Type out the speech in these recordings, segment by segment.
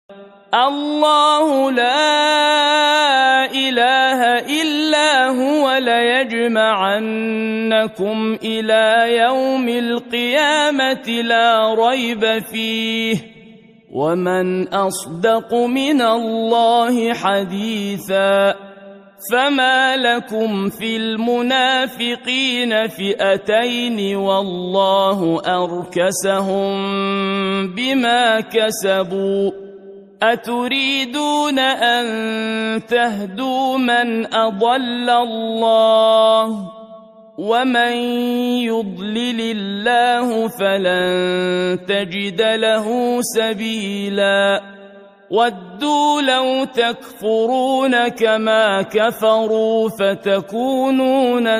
الله لا إله إلا هو ليجمعنكم إلى يوم القيامة لا ريب فيه ومن أصدق من الله حديثا فما لكم في المنافقين فئتين والله أركسهم بما كسبوا أتريدون أن تهدوا من أضل الله ومن يضلل الله فلن تجد له سبيلا ودوا لو تكفرون كما كفروا فتكونون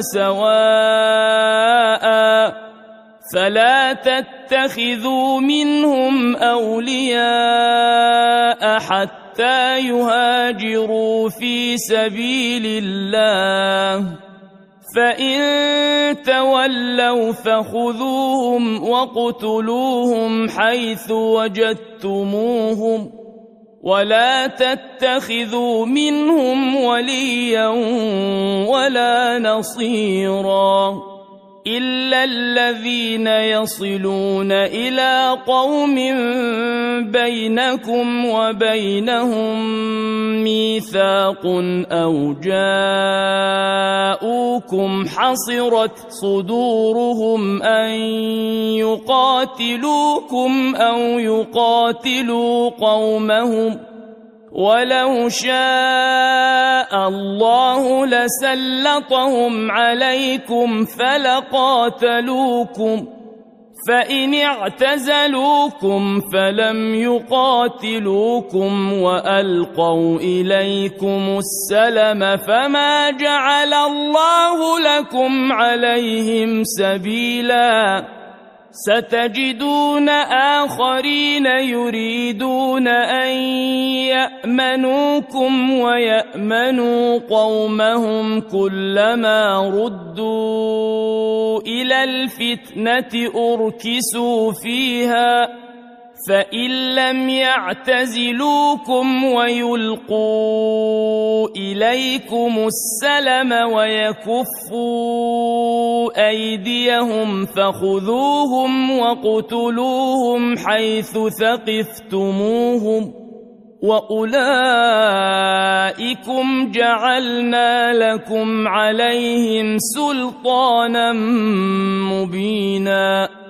سواء فلا تتخذوا منهم أولياء حتى يهاجروا في سبيل الله فإن تولوا فخذوهم وَاقْتُلُوهُمْ حيث وجدتموهم ولا تتخذوا منهم وليا ولا نصيرا إلا الذين يصلون إلى قوم بينكم وبينهم ميثاق أو جاءوكم حصرت صدورهم أن يقاتلوكم أو يقاتلوا قومهم ولو شاء الله لسلطهم عليكم فلقاتلوكم فإن اعتزلوكم فلم يقاتلوكم وألقوا إليكم السلم فما جعل الله لكم عليهم سبيلا ستجدون آخرين يريدون أن يأمنوكم ويأمنوا قومهم كلما ردوا إلى الفتنة أركسوا فيها فإن لم يعتزلوكم ويلقوا إليكم السلم ويكفوا أيديهم فخذوهم واقتلوهم حيث ثقفتموهم وأولئكم جعلنا لكم عليهم سلطانا مبينا